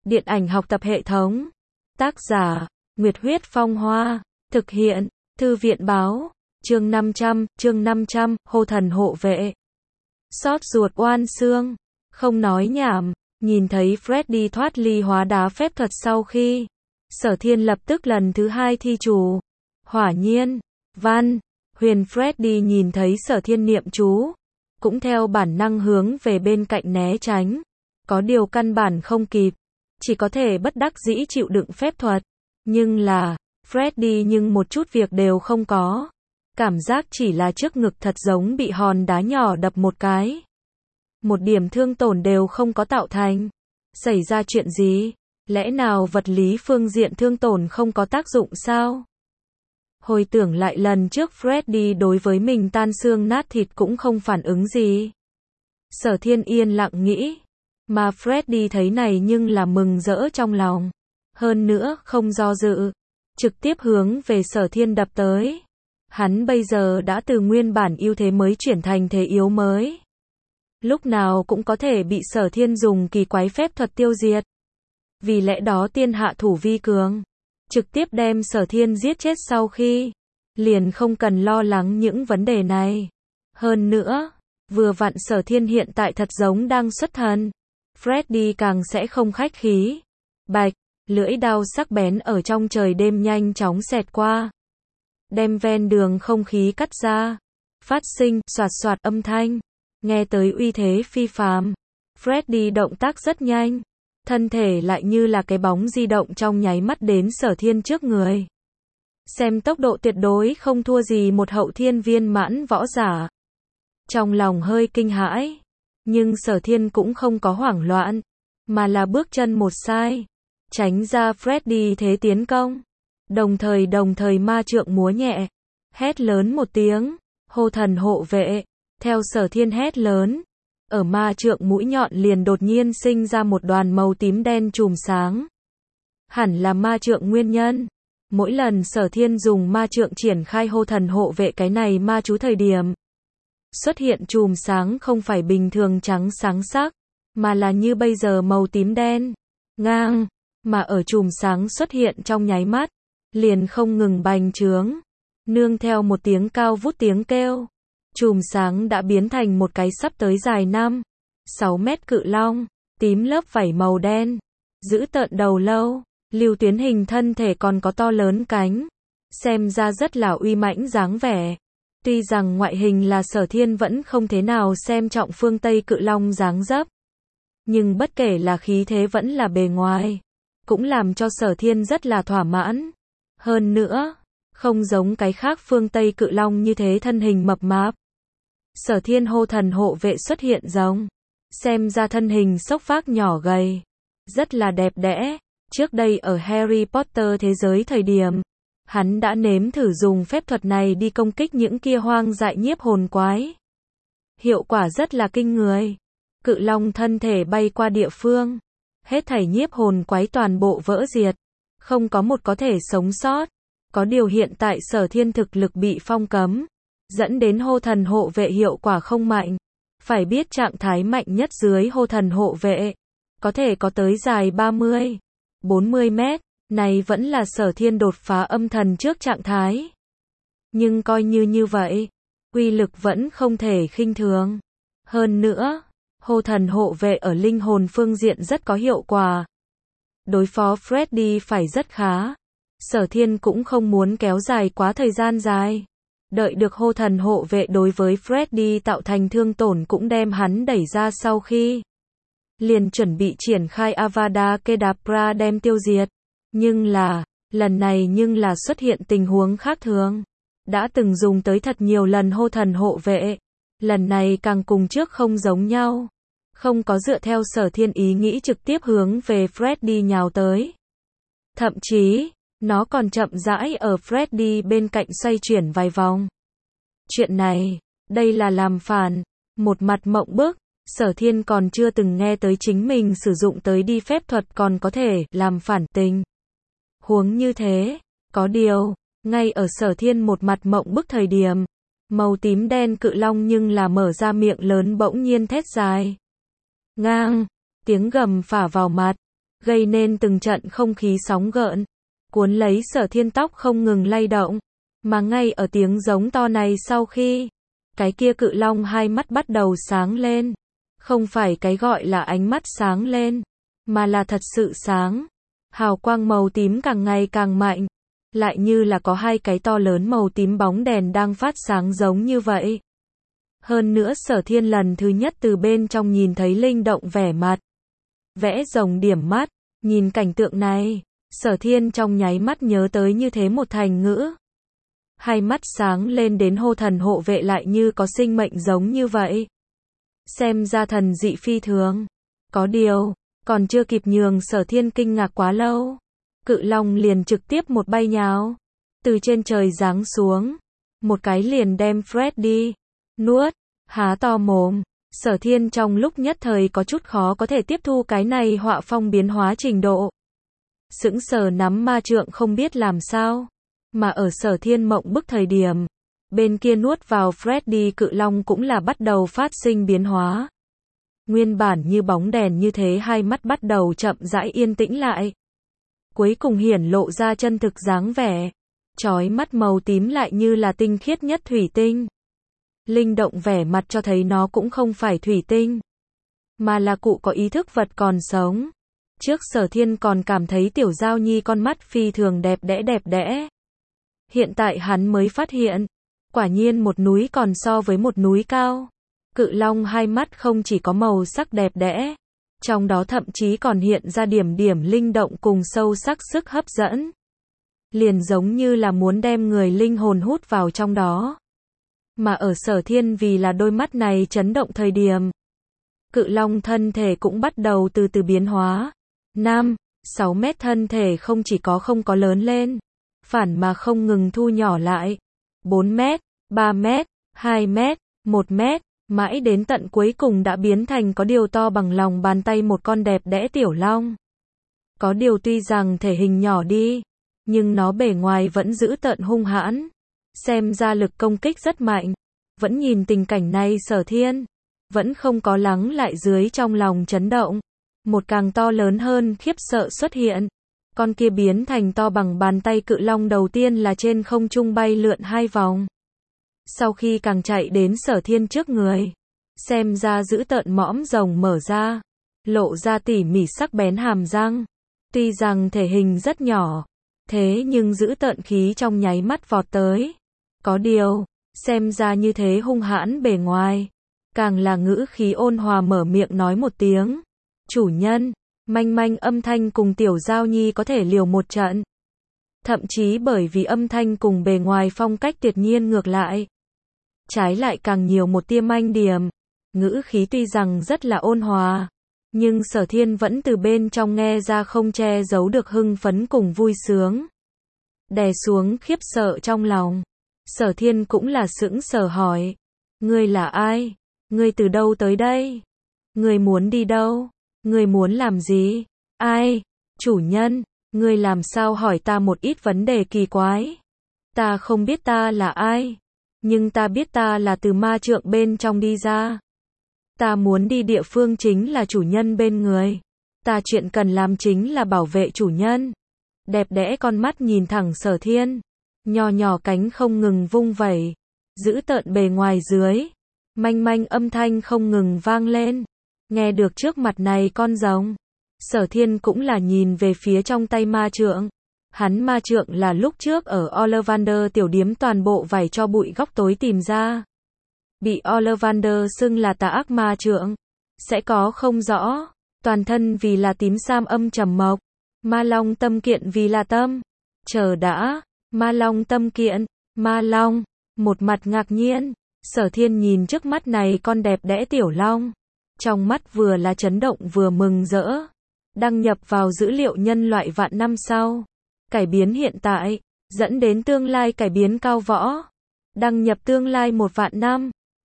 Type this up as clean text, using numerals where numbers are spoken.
Điện ảnh học tập hệ thống. Tác giả, Nguyệt Huyết Phong Hoa. Thực hiện, Thư viện Báo. Chương 500, hô thần hộ vệ. Xót ruột oan xương. Không nói nhảm, nhìn thấy Freddy thoát ly hóa đá phép thuật sau khi Sở Thiên lập tức lần thứ hai thi chú. Hỏa nhiên, văn, huyền Freddy nhìn thấy Sở Thiên niệm chú, cũng theo bản năng hướng về bên cạnh né tránh. Có điều căn bản không kịp, chỉ có thể bất đắc dĩ chịu đựng phép thuật. Nhưng là, Freddy nhưng một chút việc đều không có. Cảm giác chỉ là trước ngực thật giống bị hòn đá nhỏ đập một cái. Một điểm thương tổn đều không có tạo thành. Xảy ra chuyện gì? Lẽ nào vật lý phương diện thương tổn không có tác dụng sao? Hồi tưởng lại lần trước Freddy đối với mình tan xương nát thịt cũng không phản ứng gì. Sở Thiên yên lặng nghĩ. Mà Freddy thấy này nhưng là mừng rỡ trong lòng. Hơn nữa, không do dự. Trực tiếp hướng về Sở Thiên đập tới. Hắn bây giờ đã từ nguyên bản ưu thế mới chuyển thành thế yếu mới. Lúc nào cũng có thể bị Sở Thiên dùng kỳ quái phép thuật tiêu diệt. Vì lẽ đó tiên hạ thủ vi cường. Trực tiếp đem Sở Thiên giết chết sau khi. Liền không cần lo lắng những vấn đề này. Hơn nữa, vừa vặn Sở Thiên hiện tại thật giống đang xuất thần. Freddy càng sẽ không khách khí. Bạch, lưỡi đao sắc bén ở trong trời đêm nhanh chóng xẹt qua. Đem ven đường không khí cắt ra. Phát sinh, xoạt xoạt âm thanh. Nghe tới uy thế phi phàm. Freddy động tác rất nhanh. Thân thể lại như là cái bóng di động trong nháy mắt đến Sở Thiên trước người. Xem tốc độ tuyệt đối không thua gì một hậu thiên viên mãn võ giả. Trong lòng hơi kinh hãi. Nhưng Sở Thiên cũng không có hoảng loạn. Mà là bước chân một sai. Tránh ra Freddy thế tiến công. Đồng thời ma trượng múa nhẹ. Hét lớn một tiếng. Hô thần hộ vệ. Theo Sở Thiên hét lớn. Ở ma trượng mũi nhọn liền đột nhiên sinh ra một đoàn màu tím đen chùm sáng. Hẳn là ma trượng nguyên nhân. Mỗi lần Sở Thiên dùng ma trượng triển khai hô thần hộ vệ cái này ma chú thời điểm. Xuất hiện chùm sáng không phải bình thường trắng sáng sắc. Mà là như bây giờ màu tím đen. Ngang. Mà ở chùm sáng xuất hiện trong nháy mắt. Liền không ngừng bành trướng. Nương theo một tiếng cao vút tiếng kêu. Chùm sáng đã biến thành một cái sắp tới dài 5-6 mét cự long. Tím lớp vảy màu đen. Giữ tợn đầu lâu. Lưu tuyến hình thân thể còn có to lớn cánh. Xem ra rất là uy mãnh dáng vẻ. Tuy rằng ngoại hình là Sở Thiên vẫn không thế nào xem trọng phương Tây cự long dáng dấp. Nhưng bất kể là khí thế vẫn là bề ngoài. Cũng làm cho Sở Thiên rất là thỏa mãn. Hơn nữa, không giống cái khác phương Tây cự long như thế thân hình mập mạp. Sở Thiên hô thần hộ vệ xuất hiện giống. Xem ra thân hình xốc phác nhỏ gầy. Rất là đẹp đẽ. Trước đây ở Harry Potter thế giới thời điểm. Hắn đã nếm thử dùng phép thuật này đi công kích những kia hoang dại nhiếp hồn quái. Hiệu quả rất là kinh người. Cự long thân thể bay qua địa phương. Hết thảy nhiếp hồn quái toàn bộ vỡ diệt. Không có một có thể sống sót. Có điều hiện tại Sở Thiên thực lực bị phong cấm. Dẫn đến hô thần hộ vệ hiệu quả không mạnh. Phải biết trạng thái mạnh nhất dưới hô thần hộ vệ. Có thể có tới dài 30-40 mét. Này vẫn là Sở Thiên đột phá âm thần trước trạng thái. Nhưng coi như vậy. Uy lực vẫn không thể khinh thường. Hơn nữa. Hô thần hộ vệ ở linh hồn phương diện rất có hiệu quả. Đối phó Freddy phải rất khá. Sở Thiên cũng không muốn kéo dài quá thời gian dài. Đợi được hô thần hộ vệ đối với Freddy tạo thành thương tổn cũng đem hắn đẩy ra sau khi. Liền chuẩn bị triển khai Avada Kedavra đem tiêu diệt. Nhưng là, lần này xuất hiện tình huống khác thường. Đã từng dùng tới thật nhiều lần hô thần hộ vệ. Lần này càng cùng trước không giống nhau. Không có dựa theo Sở Thiên ý nghĩ trực tiếp hướng về Freddy nhào tới. Thậm chí, nó còn chậm rãi ở Freddy bên cạnh xoay chuyển vài vòng. Chuyện này, đây là làm phản. Một mặt mộng bức, Sở Thiên còn chưa từng nghe tới chính mình sử dụng tới đi phép thuật còn có thể làm phản tình. Huống như thế, có điều, ngay ở Sở Thiên một mặt mộng bức thời điểm, màu tím đen cự long nhưng là mở ra miệng lớn bỗng nhiên thét dài. Ngang, tiếng gầm phả vào mặt. gây nên từng trận không khí sóng gợn, cuốn lấy Sở Thiên tóc không ngừng lay động. Mà ngay ở tiếng giống to này sau khi, cái kia cự long hai mắt bắt đầu sáng lên. Không phải cái gọi là ánh mắt sáng lên, mà là thật sự sáng. Hào quang màu tím càng ngày càng mạnh, lại như là có hai cái to lớn màu tím bóng đèn đang phát sáng giống như vậy. Hơn nữa Sở Thiên lần thứ nhất từ bên trong nhìn thấy linh động vẻ mặt. Vẽ rồng điểm mắt, nhìn cảnh tượng này, Sở Thiên trong nháy mắt nhớ tới như thế một thành ngữ. Hai mắt sáng lên đến hô thần hộ vệ lại như có sinh mệnh giống như vậy. Xem ra thần dị phi thường. Có điều, còn chưa kịp nhường Sở Thiên kinh ngạc quá lâu, cự long liền trực tiếp một bay nhào, từ trên trời giáng xuống, một cái liền đem Fred đi, nuốt, há to mồm. Sở Thiên trong lúc nhất thời có chút khó có thể tiếp thu cái này họa phong biến hóa trình độ. Sững sờ nắm ma trượng không biết làm sao, mà ở Sở Thiên mộng bức thời điểm, bên kia nuốt vào Freddy cự long cũng là bắt đầu phát sinh biến hóa. Nguyên bản như bóng đèn như thế hai mắt bắt đầu chậm rãi yên tĩnh lại. Cuối cùng hiển lộ ra chân thực dáng vẻ. Chói mắt màu tím lại như là tinh khiết nhất thủy tinh. Linh động vẻ mặt cho thấy nó cũng không phải thủy tinh, mà là cụ có ý thức vật còn sống. Trước Sở Thiên còn cảm thấy Tiểu Giao Nhi con mắt phi thường đẹp đẽ. Hiện tại hắn mới phát hiện, quả nhiên một núi còn so với một núi cao. Cự long hai mắt không chỉ có màu sắc đẹp đẽ, trong đó thậm chí còn hiện ra điểm điểm linh động cùng sâu sắc sức hấp dẫn. Liền giống như là muốn đem người linh hồn hút vào trong đó. Mà ở Sở Thiên vì là đôi mắt này chấn động thời điểm, cự long thân thể cũng bắt đầu từ từ biến hóa. 5-6 mét thân thể không chỉ không có lớn lên, phản mà không ngừng thu nhỏ lại. 4 mét, 3 mét, 2 mét, 1 mét, mãi đến tận cuối cùng đã biến thành có điều to bằng lòng bàn tay một con đẹp đẽ tiểu long. Có điều tuy rằng thể hình nhỏ đi, nhưng nó bề ngoài vẫn giữ tợn hung hãn. Xem ra lực công kích rất mạnh. Vẫn nhìn tình cảnh này Sở Thiên vẫn không có lắng lại dưới trong lòng chấn động. Một càng to lớn hơn khiếp sợ xuất hiện. Con kia biến thành to bằng bàn tay cự long đầu tiên là trên không trung bay lượn 2 vòng. Sau khi càng chạy đến Sở Thiên trước người, xem ra giữ tợn mõm rồng mở ra, lộ ra tỉ mỉ sắc bén hàm răng. Tuy rằng thể hình rất nhỏ, thế nhưng giữ tợn khí trong nháy mắt vọt tới. Có điều, xem ra như thế hung hãn bề ngoài, càng là ngữ khí ôn hòa mở miệng nói một tiếng. Chủ nhân, manh manh âm thanh cùng Tiểu Giao Nhi có thể liều một trận. Thậm chí bởi vì âm thanh cùng bề ngoài phong cách tuyệt nhiên ngược lại. Trái lại càng nhiều một tia manh điểm. Ngữ khí tuy rằng rất là ôn hòa, nhưng Sở Thiên vẫn từ bên trong nghe ra không che giấu được hưng phấn cùng vui sướng. Đè xuống khiếp sợ trong lòng, Sở Thiên cũng là sững sờ hỏi. Ngươi là ai? Ngươi từ đâu tới đây? Ngươi muốn đi đâu? Ngươi muốn làm gì? Ai? Chủ nhân, ngươi làm sao hỏi ta một ít vấn đề kỳ quái? Ta không biết ta là ai, nhưng ta biết ta là từ ma trượng bên trong đi ra. Ta muốn đi địa phương chính là chủ nhân bên người. Ta chuyện cần làm chính là bảo vệ chủ nhân. Đẹp đẽ con mắt nhìn thẳng Sở Thiên, nhỏ nhỏ cánh không ngừng vung vẩy, giữ tợn bề ngoài dưới, manh manh âm thanh không ngừng vang lên. Nghe được trước mặt này con rồng, Sở Thiên cũng là nhìn về phía trong tay ma trượng. Hắn ma trượng là lúc trước ở Ollivander tiểu điếm toàn bộ vảy cho bụi góc tối tìm ra. Bị Ollivander xưng là tà ác ma trượng. Sẽ có không rõ, toàn thân vì là tím sam âm trầm mộc. Ma long tâm kiện vì là tâm. Chờ đã, ma long tâm kiện, ma long, một mặt ngạc nhiên. Sở Thiên nhìn trước mắt này con đẹp đẽ tiểu long. Trong mắt vừa là chấn động vừa mừng rỡ. Đăng nhập vào dữ liệu nhân loại vạn năm sau. Cải biến hiện tại, dẫn đến tương lai cải biến cao võ. Đăng nhập tương lai 1 vạn năm.